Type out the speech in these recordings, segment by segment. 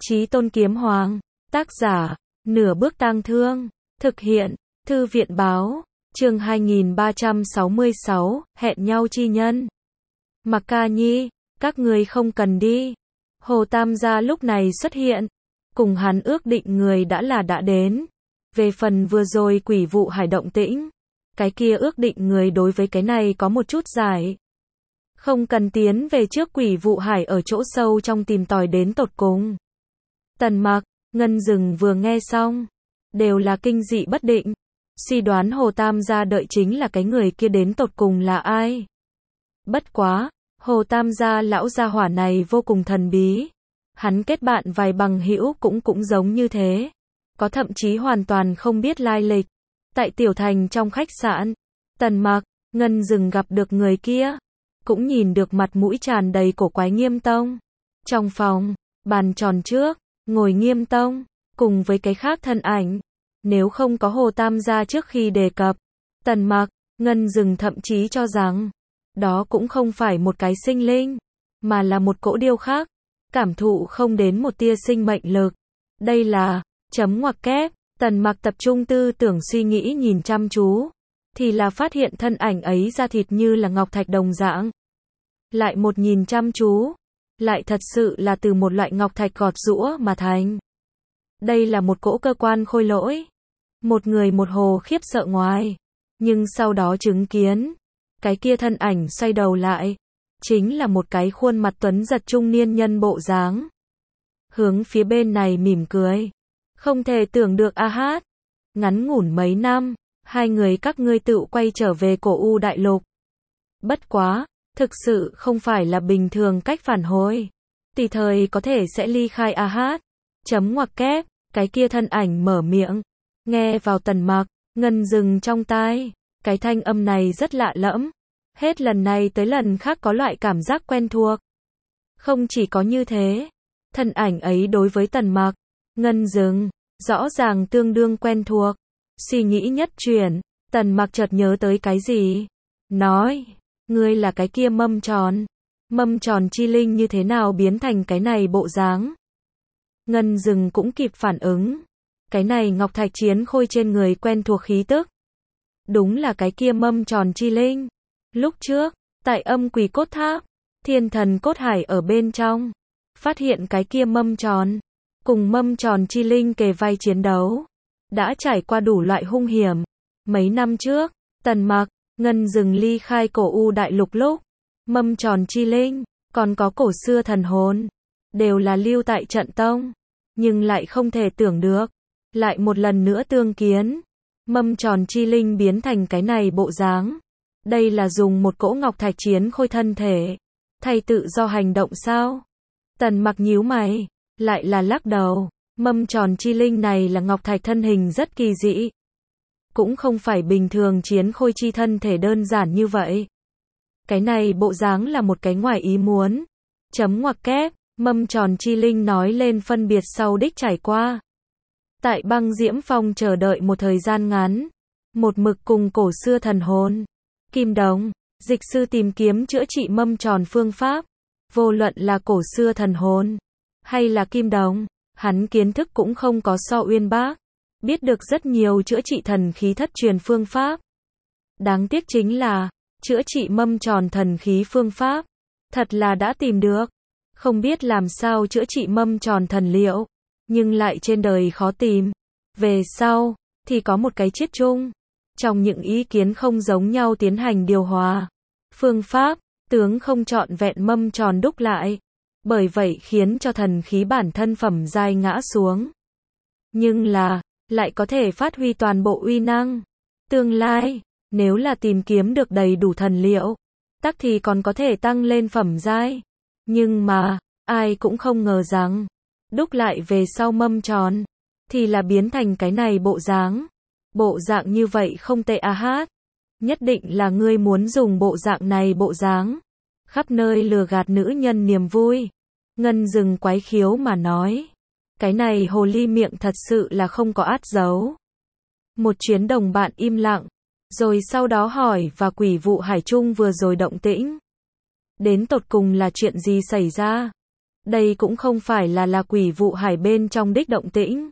Chí Tôn Kiếm Hoàng, tác giả, Nửa Bước Tang Thương, thực hiện, Thư viện báo, chương 2366, hẹn nhau chi nhân. Mặc Ca Nhi, các người không cần đi. Hồ Tam gia lúc này xuất hiện, cùng hắn ước định người đã đến. Về phần vừa rồi quỷ vụ hải động tĩnh, cái kia ước định người đối với cái này có một chút giải. Không cần tiến về trước quỷ vụ hải ở chỗ sâu trong tìm tòi đến tột cùng. Tần Mặc, Ngân Dừng vừa nghe xong, đều là kinh dị bất định, suy đoán Hồ Tam gia đợi chính là cái người kia đến tột cùng là ai. Bất quá, Hồ Tam gia lão gia hỏa này vô cùng thần bí. Hắn kết bạn vài bằng hữu cũng giống như thế. Có thậm chí hoàn toàn không biết lai lịch. Tại tiểu thành trong khách sạn, Tần Mặc, Ngân Dừng gặp được người kia, cũng nhìn được mặt mũi tràn đầy cổ quái Nghiêm Tông. Trong phòng, bàn tròn trước, ngồi Nghiêm Tông, cùng với cái khác thân ảnh. Nếu không có Hồ Tam gia trước khi đề cập, Tần Mặc, Ngân Dừng thậm chí cho rằng, đó cũng không phải một cái sinh linh, mà là một cỗ điêu khắc, cảm thụ không đến một tia sinh mệnh lực. Đây là, chấm ngoặc kép, Tần Mặc tập trung tư tưởng suy nghĩ nhìn chăm chú, thì là phát hiện thân ảnh ấy da thịt như là ngọc thạch đồng dạng. Lại một nhìn chăm chú, lại thật sự là từ một loại ngọc thạch gọt giũa mà thành. Đây là một cỗ cơ quan khôi lỗi. Một người một hồ khiếp sợ ngoài, nhưng sau đó chứng kiến, cái kia thân ảnh xoay đầu lại, chính là một cái khuôn mặt tuấn giật trung niên nhân bộ dáng. Hướng phía bên này mỉm cười. Không thể tưởng được a hát. Ngắn ngủn mấy năm, hai người các ngươi tự quay trở về cổ U đại lục. Bất quá, thực sự không phải là bình thường cách phản hồi. Tùy thời có thể sẽ ly khai a hát. Chấm ngoặc kép, cái kia thân ảnh mở miệng. Nghe vào Tần Mặc, Ngân Dừng trong tai. Cái thanh âm này rất lạ lẫm. Hết lần này tới lần khác có loại cảm giác quen thuộc. Không chỉ có như thế, thân ảnh ấy đối với Tần Mặc, Ngân Dừng, rõ ràng tương đương quen thuộc. Suy nghĩ nhất chuyển, Tần Mặc chợt nhớ tới cái gì. Nói, ngươi là cái kia mâm tròn. Mâm tròn chi linh như thế nào biến thành cái này bộ dáng. Ngân Dừng cũng kịp phản ứng. Cái này ngọc thạch chiến khôi trên người quen thuộc khí tức. Đúng là cái kia mâm tròn chi linh. Lúc trước, tại Âm Quỷ Cốt Tháp, Thiên Thần Cốt Hải ở bên trong, phát hiện cái kia mâm tròn, cùng mâm tròn chi linh kề vai chiến đấu, đã trải qua đủ loại hung hiểm. Mấy năm trước, Tần Mặc, Ngân Dừng ly khai cổ U đại lục lúc, mâm tròn chi linh, còn có cổ xưa thần hồn, đều là lưu tại trận tông, nhưng lại không thể tưởng được, lại một lần nữa tương kiến, mâm tròn chi linh biến thành cái này bộ dáng. Đây là dùng một cỗ ngọc thạch chiến khôi thân thể, thay tự do hành động sao? Tần Mặc nhíu mày, lại là lắc đầu, mâm tròn chi linh này là ngọc thạch thân hình rất kỳ dị. Cũng không phải bình thường chiến khôi chi thân thể đơn giản như vậy. Cái này bộ dáng là một cái ngoài ý muốn. Chấm ngoặc kép, mâm tròn chi linh nói lên phân biệt sau đích trải qua. Tại Băng Diễm Phong chờ đợi một thời gian ngắn, một mực cùng cổ xưa thần hồn, Kim Đồng, dịch sư tìm kiếm chữa trị mâm tròn phương pháp. Vô luận là cổ xưa thần hồn, hay là Kim Đồng, hắn kiến thức cũng không có so uyên bác. Biết được rất nhiều chữa trị thần khí thất truyền phương pháp. Đáng tiếc chính là, chữa trị mâm tròn thần khí phương pháp, thật là đã tìm được. Không biết làm sao chữa trị mâm tròn thần liệu, nhưng lại trên đời khó tìm. Về sau, thì có một cái chiết chung. Trong những ý kiến không giống nhau tiến hành điều hòa. Phương pháp, tướng không trọn vẹn mâm tròn đúc lại. Bởi vậy khiến cho thần khí bản thân phẩm giai ngã xuống. Nhưng là, lại có thể phát huy toàn bộ uy năng. Tương lai, nếu là tìm kiếm được đầy đủ thần liệu, tắc thì còn có thể tăng lên phẩm giai. Nhưng mà, ai cũng không ngờ rằng, đúc lại về sau mâm tròn, thì là biến thành cái này bộ dáng. Bộ dạng như vậy không tệ a hát. Nhất định là ngươi muốn dùng bộ dạng này bộ dáng, khắp nơi lừa gạt nữ nhân niềm vui. Ngân Dừng quái khiếu mà nói. Cái này hồ ly miệng thật sự là không có át giấu. Một chuyến đồng bạn im lặng, rồi sau đó hỏi và quỷ vụ hải trung vừa rồi động tĩnh. Đến tột cùng là chuyện gì xảy ra? Đây cũng không phải là Quỷ Vụ Hải bên trong đích động tĩnh,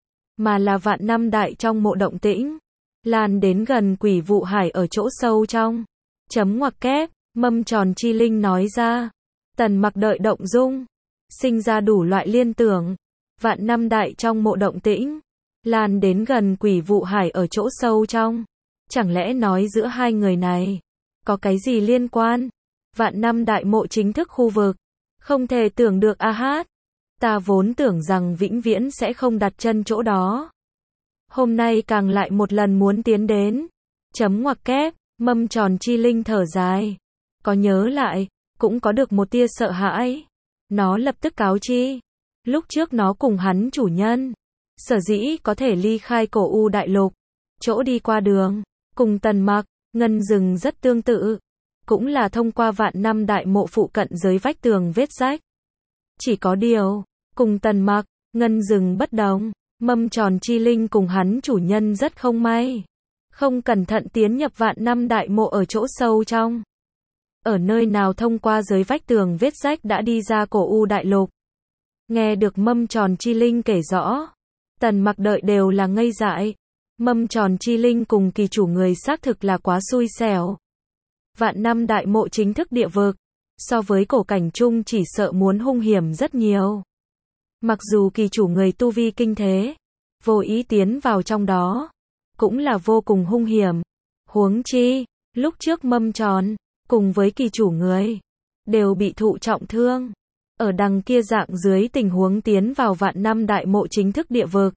mà là vạn năm đại trong mộ động tĩnh, lan đến gần Quỷ Vụ Hải ở chỗ sâu trong. Chấm ngoặc kép, Mâm Tròn Chi Linh nói ra. Tần Mặc đợi động dung, sinh ra đủ loại liên tưởng. Vạn năm đại trong mộ động tĩnh, lan đến gần Quỷ Vụ Hải ở chỗ sâu trong. Chẳng lẽ nói giữa hai người này có cái gì liên quan? Vạn năm đại mộ chính thức khu vực, không thể tưởng được a hát. Ta vốn tưởng rằng vĩnh viễn sẽ không đặt chân chỗ đó. Hôm nay càng lại một lần muốn tiến đến. Chấm ngoặc kép, Mâm Tròn Chi Linh thở dài. Có nhớ lại, cũng có được một tia sợ hãi. Nó lập tức cáo chi. Lúc trước nó cùng hắn chủ nhân, sở dĩ có thể ly khai Cổ U Đại Lục, chỗ đi qua đường, cùng Tần Mặc, Ngân Dừng rất tương tự. Cũng là thông qua vạn năm đại mộ phụ cận giới vách tường vết rách. Chỉ có điều, cùng Tần Mặc, Ngân Dừng bất đồng, Mâm Tròn Chi Linh cùng hắn chủ nhân rất không may. Không cẩn thận tiến nhập vạn năm đại mộ ở chỗ sâu trong. Ở nơi nào thông qua giới vách tường vết rách đã đi ra Cổ U Đại Lục. Nghe được Mâm Tròn Chi Linh kể rõ, Tần Mặc đợi đều là ngây dại. Mâm Tròn Chi Linh cùng kỳ chủ người xác thực là quá xui xẻo. Vạn năm đại mộ chính thức địa vực, so với cổ cảnh chung chỉ sợ muốn hung hiểm rất nhiều. Mặc dù kỳ chủ người tu vi kinh thế, vô ý tiến vào trong đó, cũng là vô cùng hung hiểm. Huống chi, lúc trước Mâm Tròn, cùng với kỳ chủ người, đều bị thụ trọng thương. Ở đằng kia dạng dưới tình huống tiến vào vạn năm đại mộ chính thức địa vực.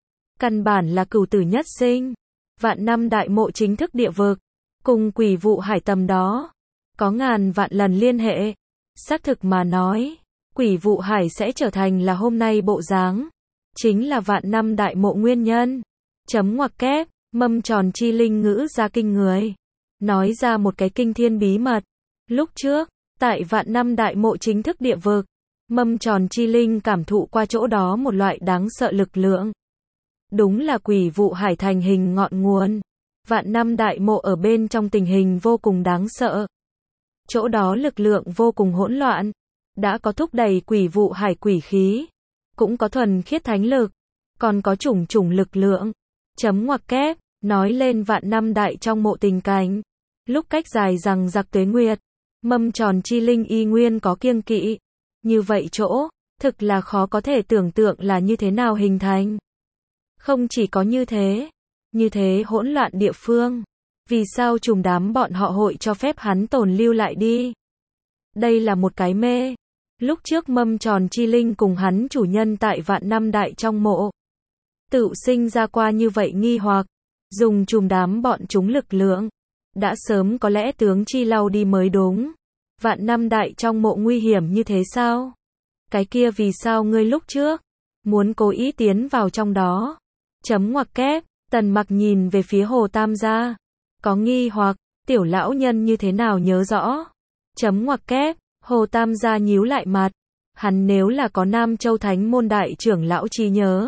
Căn bản là cửu tử nhất sinh. Vạn năm đại mộ chính thức địa vực, cùng Quỷ Vụ Hải tầm đó, có ngàn vạn lần liên hệ. Xác thực mà nói, Quỷ Vụ Hải sẽ trở thành là hôm nay bộ dáng. Chính là vạn năm đại mộ nguyên nhân. Chấm ngoặc kép, Mâm Tròn Chi Linh ngữ ra kinh người. Nói ra một cái kinh thiên bí mật. Lúc trước, tại vạn năm đại mộ chính thức địa vực, Mâm Tròn Chi Linh cảm thụ qua chỗ đó một loại đáng sợ lực lượng. Đúng là Quỷ Vụ Hải thành hình ngọn nguồn. Vạn năm đại mộ ở bên trong tình hình vô cùng đáng sợ. Chỗ đó lực lượng vô cùng hỗn loạn. Đã có thúc đẩy Quỷ Vụ Hải quỷ khí. Cũng có thuần khiết thánh lực. Còn có chủng chủng lực lượng. Chấm ngoặc kép, nói lên vạn năm đại trong mộ tình cảnh. Lúc cách dài rằng giặc tuế nguyệt, Mâm Tròn Chi Linh y nguyên có kiêng kỵ. Như vậy chỗ, thực là khó có thể tưởng tượng là như thế nào hình thành. Không chỉ có như thế hỗn loạn địa phương. Vì sao trùm đám bọn họ hội cho phép hắn tồn lưu lại đi? Đây là một cái mê. Lúc trước Mâm Tròn Chi Linh cùng hắn chủ nhân tại vạn năm đại trong mộ. Tự sinh ra qua như vậy nghi hoặc. Dùng trùm đám bọn chúng lực lượng. Đã sớm có lẽ tướng chi lau đi mới đúng. Vạn năm đại trong mộ nguy hiểm như thế sao? Cái kia vì sao ngươi lúc trước muốn cố ý tiến vào trong đó? Chấm ngoặc kép, Tần Mặc nhìn về phía Hồ Tam gia. Có nghi hoặc, tiểu lão nhân như thế nào nhớ rõ? Chấm ngoặc kép, Hồ Tam gia nhíu lại mặt. Hắn nếu là có Nam Châu Thánh môn đại trưởng lão trí nhớ,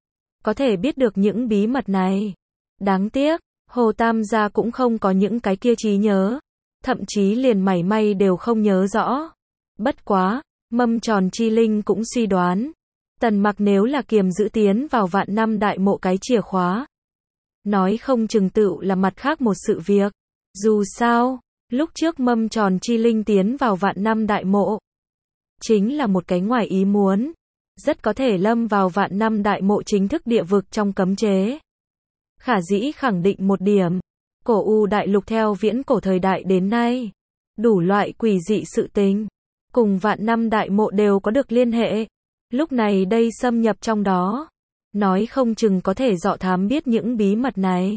có thể biết được những bí mật này. Đáng tiếc, Hồ Tam gia cũng không có những cái kia trí nhớ. Thậm chí liền mảy may đều không nhớ rõ. Bất quá, Mâm Tròn Chi Linh cũng suy đoán. Tần Mặc nếu là kiềm giữ tiến vào vạn năm đại mộ cái chìa khóa. Nói không chừng tựu là mặt khác một sự việc. Dù sao, lúc trước Mâm Tròn Chi Linh tiến vào vạn năm đại mộ. Chính là một cái ngoài ý muốn. Rất có thể lâm vào vạn năm đại mộ chính thức địa vực trong cấm chế. Khả dĩ khẳng định một điểm. Cổ U Đại Lục theo viễn cổ thời đại đến nay. Đủ loại quỷ dị sự tình. Cùng vạn năm đại mộ đều có được liên hệ. Lúc này đây xâm nhập trong đó. Nói không chừng có thể dọ thám biết những bí mật này.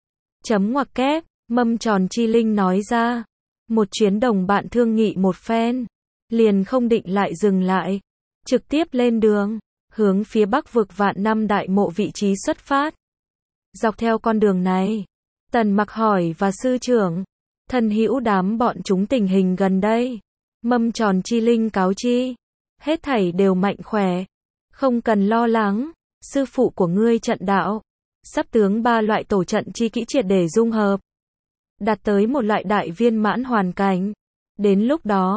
Chấm ngoặc kép, Mâm Tròn Chi Linh nói ra. Một chuyến đồng bạn thương nghị một phen. Liền không định lại dừng lại. Trực tiếp lên đường. Hướng phía bắc vực vạn năm đại mộ vị trí xuất phát. Dọc theo con đường này. Tần Mặc hỏi và sư trưởng. Thân hữu đám bọn chúng tình hình gần đây. Mâm Tròn Chi Linh cáo chi. Hết thảy đều mạnh khỏe. Không cần lo lắng. Sư phụ của ngươi trận đạo. Sắp tướng 3 loại tổ trận chi kỹ triệt để dung hợp. Đạt tới một loại đại viên mãn hoàn cảnh. Đến lúc đó,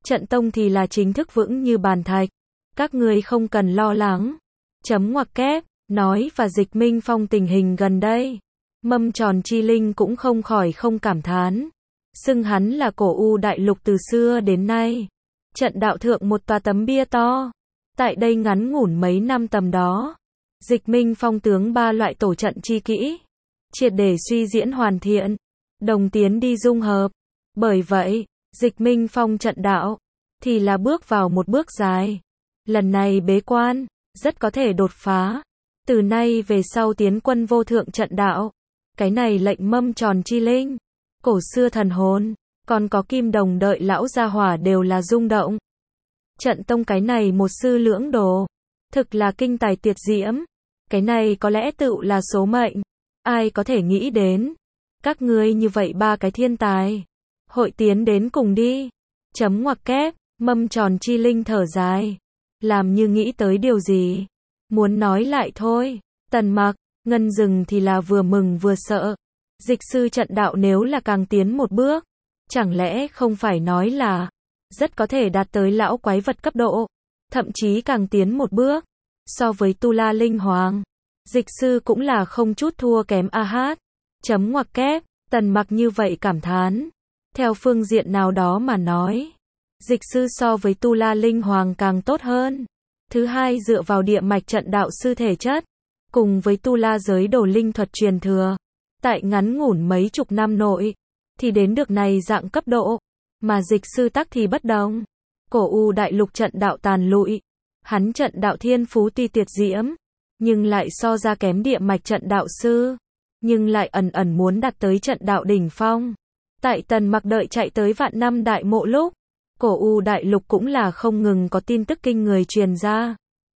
trận tông thì là chính thức vững như bàn thạch. Các ngươi không cần lo lắng. Chấm ngoặc kép, nói và Dịch Minh Phong tình hình gần đây. Mâm Tròn Chi Linh cũng không khỏi không cảm thán. Xưng hắn là cổ u đại lục từ xưa đến nay. Trận đạo thượng một tòa tấm bia to. Tại đây ngắn ngủn mấy năm tầm đó. Dịch Minh Phong tướng ba loại tổ trận chi kỹ. Triệt để suy diễn hoàn thiện. Đồng tiến đi dung hợp. Bởi vậy, Dịch Minh Phong trận đạo. Thì là bước vào một bước dài. Lần này bế quan. Rất có thể đột phá. Từ nay về sau tiến quân vô thượng trận đạo. Cái này lệnh Mâm Tròn Chi Linh. Cổ xưa thần hồn. Còn có Kim Đồng đợi lão gia hỏa đều là rung động. Trận tông cái này một sư lưỡng đồ. Thực là kinh tài tuyệt diễm. Cái này có lẽ tựu là số mệnh. Ai có thể nghĩ đến. Các ngươi như vậy ba cái thiên tài. Hội tiến đến cùng đi. Chấm ngoặc kép, Mâm Tròn Chi Linh thở dài. Làm như nghĩ tới điều gì. Muốn nói lại thôi. Tần Mặc, Ngân Dừng thì là vừa mừng vừa sợ. Dịch sư trận đạo nếu là càng tiến một bước. Chẳng lẽ không phải nói là rất có thể đạt tới lão quái vật cấp độ. Thậm chí càng tiến một bước. So với Tu La Linh Hoàng. Dịch sư cũng là không chút thua kém a hát. Chấm ngoặc kép, Tần Mặc như vậy cảm thán. Theo phương diện nào đó mà nói. Dịch sư so với Tu La Linh Hoàng càng tốt hơn. Thứ hai dựa vào địa mạch trận đạo sư thể chất. Cùng với Tu La giới đồ linh thuật truyền thừa. Tại ngắn ngủn mấy chục năm nội. Thì đến được này dạng cấp độ. Mà dịch sư tắc thì bất đồng. Cổ u đại lục trận đạo tàn lụi. Hắn trận đạo thiên phú tuy tuyệt diễm. Nhưng lại so ra kém địa mạch trận đạo sư. Nhưng lại ẩn ẩn muốn đạt tới trận đạo đỉnh phong. Tại Tần Mặc đợi chạy tới vạn năm đại mộ lúc. Cổ u đại lục cũng là không ngừng có tin tức kinh người truyền ra.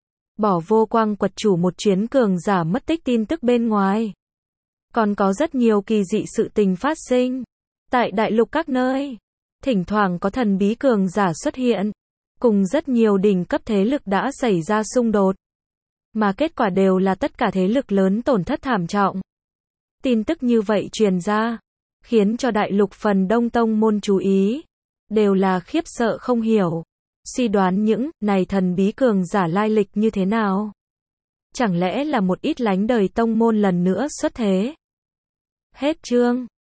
Bỏ vô quang quật chủ một chuyến cường giả mất tích tin tức bên ngoài. Còn có rất nhiều kỳ dị sự tình phát sinh. Tại đại lục các nơi. Thỉnh thoảng có thần bí cường giả xuất hiện. Cùng rất nhiều đỉnh cấp thế lực đã xảy ra xung đột. Mà kết quả đều là tất cả thế lực lớn tổn thất thảm trọng. Tin tức như vậy truyền ra. Khiến cho đại lục phần đông tông môn chú ý. Đều là khiếp sợ không hiểu. Suy đoán những này thần bí cường giả lai lịch như thế nào. Chẳng lẽ là một ít lánh đời tông môn lần nữa xuất thế. Hết chương.